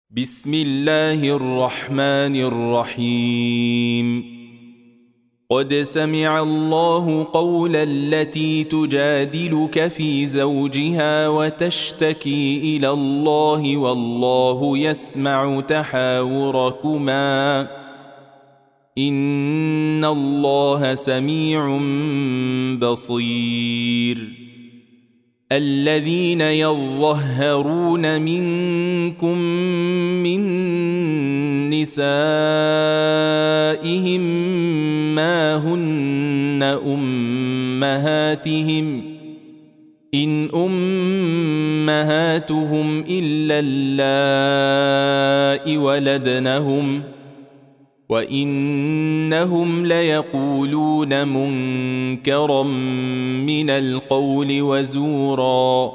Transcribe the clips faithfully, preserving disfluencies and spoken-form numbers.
بسم الله الرحمن الرحيم. قد سمع الله قول التي تجادلك في زوجها وتشتكي إلى الله والله يسمع تحاوركما إن الله سميع بصير. الذين يظهرون منكم من نسائهم ما هن أمهاتهم إن أمهاتهم إلا اللائي ولدنهم وإنهم ليقولون منكرا من القول وزورا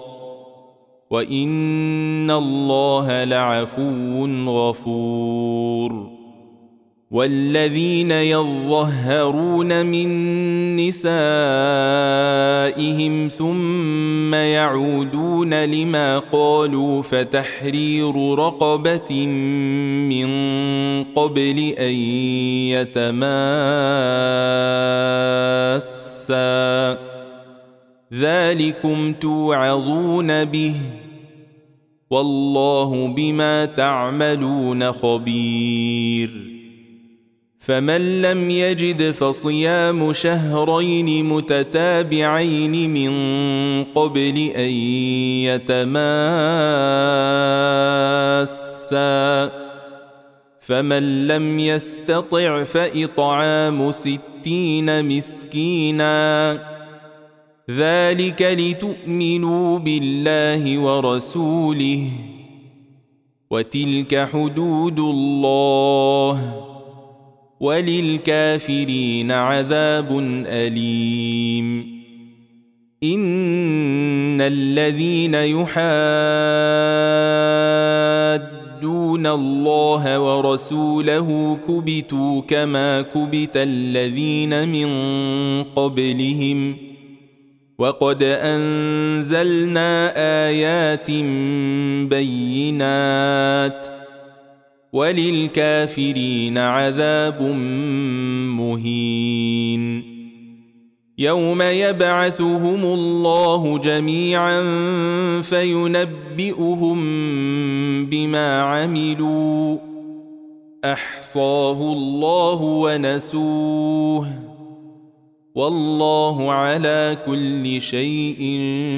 وإن الله لعفو غفور. والذين يظهرون من نسائهم ثم يعودون لما قالوا فتحرير رقبة من قبل أن يتماسا ذلكم توعظون به والله بما تعملون خبير. فمن لم يجد فصيام شهرين متتابعين من قبل أن يتماسا فمن لم يستطع فإطعام ستين مسكينا ذلك لتؤمنوا بالله ورسوله وتلك حدود الله وللكافرين عذاب أليم. إن الذين يحادون الله ورسوله كبتوا كما كبت الذين من قبلهم وقد أنزلنا آيات بينات وللكافرين عذاب مهين. يوم يبعثهم الله جميعا فينبئهم بما عملوا أحصاه الله ونسوه والله على كل شيء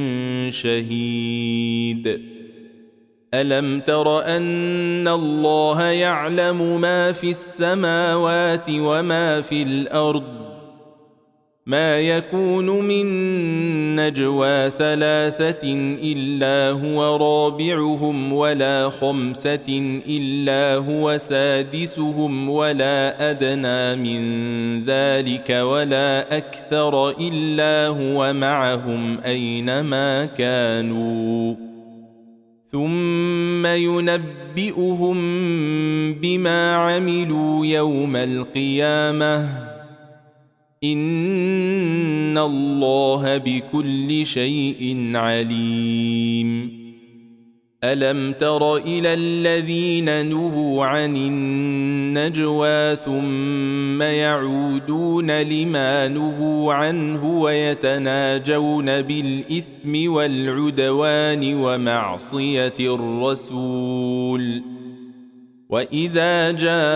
شهيد. ألم تر أن الله يعلم ما في السماوات وما في الأرض ما يكون من نجوى ثلاثة إلا هو رابعهم ولا خمسة إلا هو سادسهم ولا أدنى من ذلك ولا أكثر إلا هو معهم أينما كانوا ثم ينبئهم بما عملوا يوم القيامة إن الله بكل شيء عليم. ألم تر إلى الذين نهوا عن النجوى ثم يعودون لما نهوا عنه ويتناجون بالإثم والعدوان ومعصية الرسول وإذا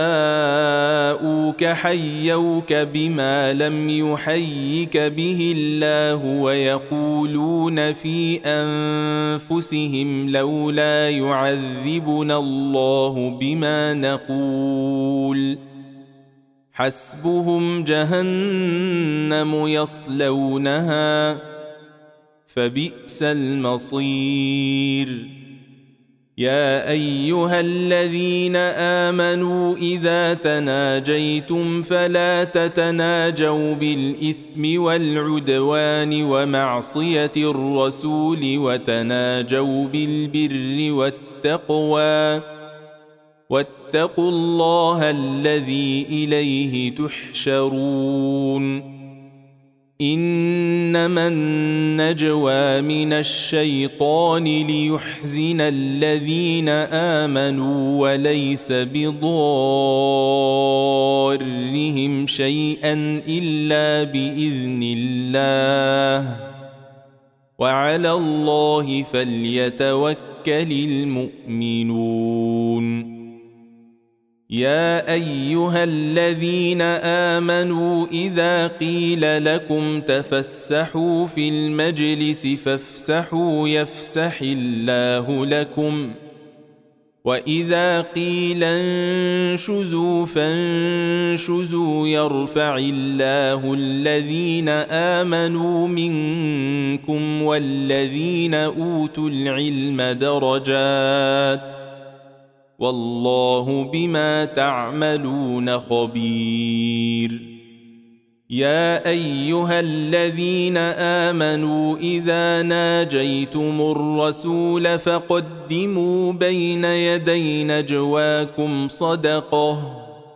جاءوك حيوك بما لم يحيك به الله ويقولون في أنفسهم لولا يعذبنا الله بما نقول حسبهم جهنم يصلونها فبئس المصير. يا أيها الذين آمنوا إذا تناجيتم فلا تتناجوا بالإثم والعدوان ومعصية الرسول وتناجوا بالبر والتقوى واتقوا الله الذي إليه تحشرون. إنما النجوى من الشيطان ليحزن الذين آمنوا وليس بضارهم شيئا إلا بإذن الله وعلى الله فليتوكل المؤمنون. يا أيها الذين آمنوا إذا قيل لكم تفسحوا في المجلس فافسحوا يفسح الله لكم وإذا قيل انشزوا فانشزوا يرفع الله الذين آمنوا منكم والذين أوتوا العلم درجات والله بما تعملون خبير. يا أيها الذين آمنوا إذا ناجيتم الرسول فقدموا بين يدي نجواكم صدقة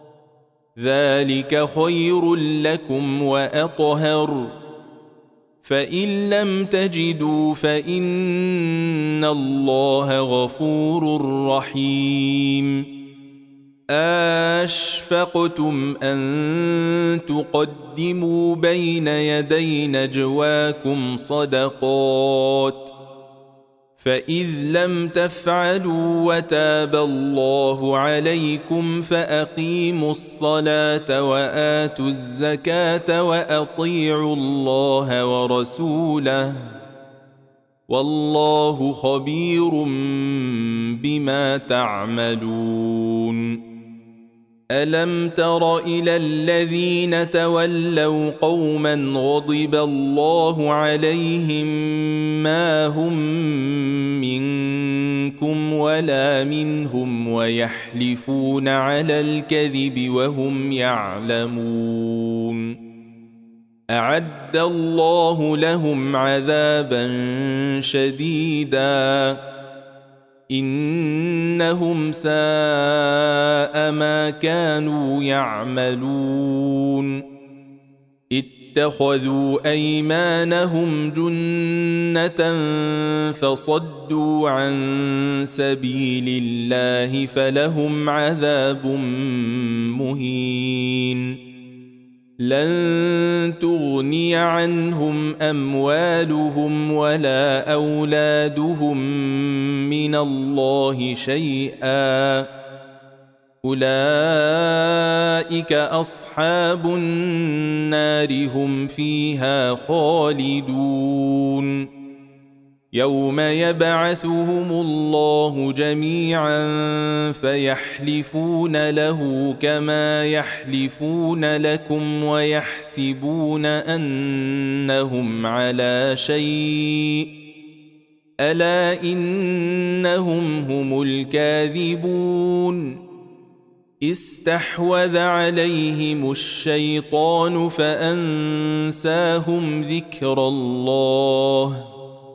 ذلك خير لكم وأطهر فإن لم تجدوا فإن الله غفور رحيم. أشفقتم أن تقدموا بين يدي نجواكم صدقات فإذ لم تفعلوا وتاب الله عليكم فأقيموا الصلاة وآتوا الزكاة وأطيعوا الله ورسوله والله خبير بما تعملون. ألم تر إلى الذين تولوا قوما غضب الله عليهم ما هم منكم ولا منهم ويحلفون على الكذب وهم يعلمون أعد الله لهم عذابا شديدا إنهم ساء ما كانوا يعملون اتخذوا أيمانهم جنة فصدوا عن سبيل الله فلهم عذاب مهين. لن تغني عنهم أموالهم ولا أولادهم من الله شيئا أولئك أصحاب النار هم فيها خالدون. يوم يبعثهم الله جميعا فيحلفون له كما يحلفون لكم ويحسبون أنهم على شيء ألا إنهم هم الكاذبون. استحوذ عليهم الشيطان فأنساهم ذكر الله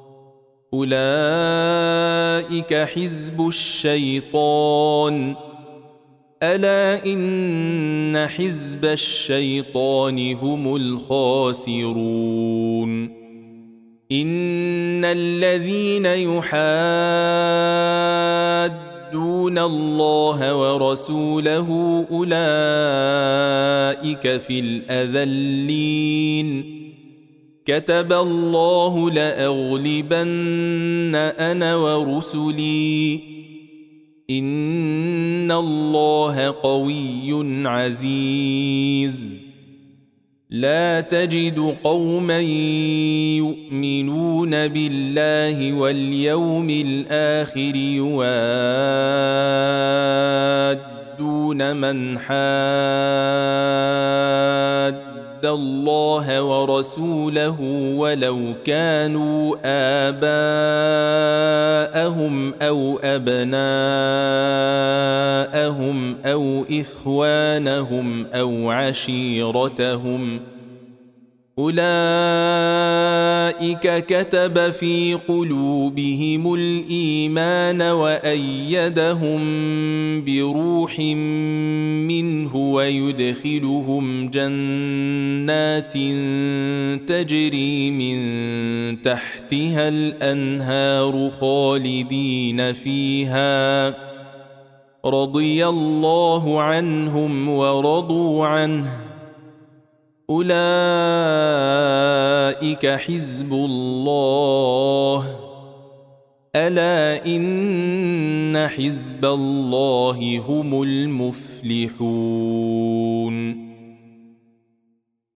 أولئك حزب الشيطان ألا إن حزب الشيطان هم الخاسرون. إن الذين يحادون الله ورسوله أولئك في الأذلين كتب الله لأغلبن أنا ورسلي إن الله قوي عزيز. لا تجد قوما يؤمنون بالله واليوم الآخر يوادون من حاد الله ورسوله ولو كانوا آباءهم أو أبناءهم أو إخوانهم أو عشيرتهم أولئك كتب في قلوبهم الإيمان وأيدهم بروح منه ويدخلهم جنات تجري من تحتها الأنهار خالدين فيها رضي الله عنهم ورضوا عنه أولئك حزب الله ألا إن حزب الله هم المفلحون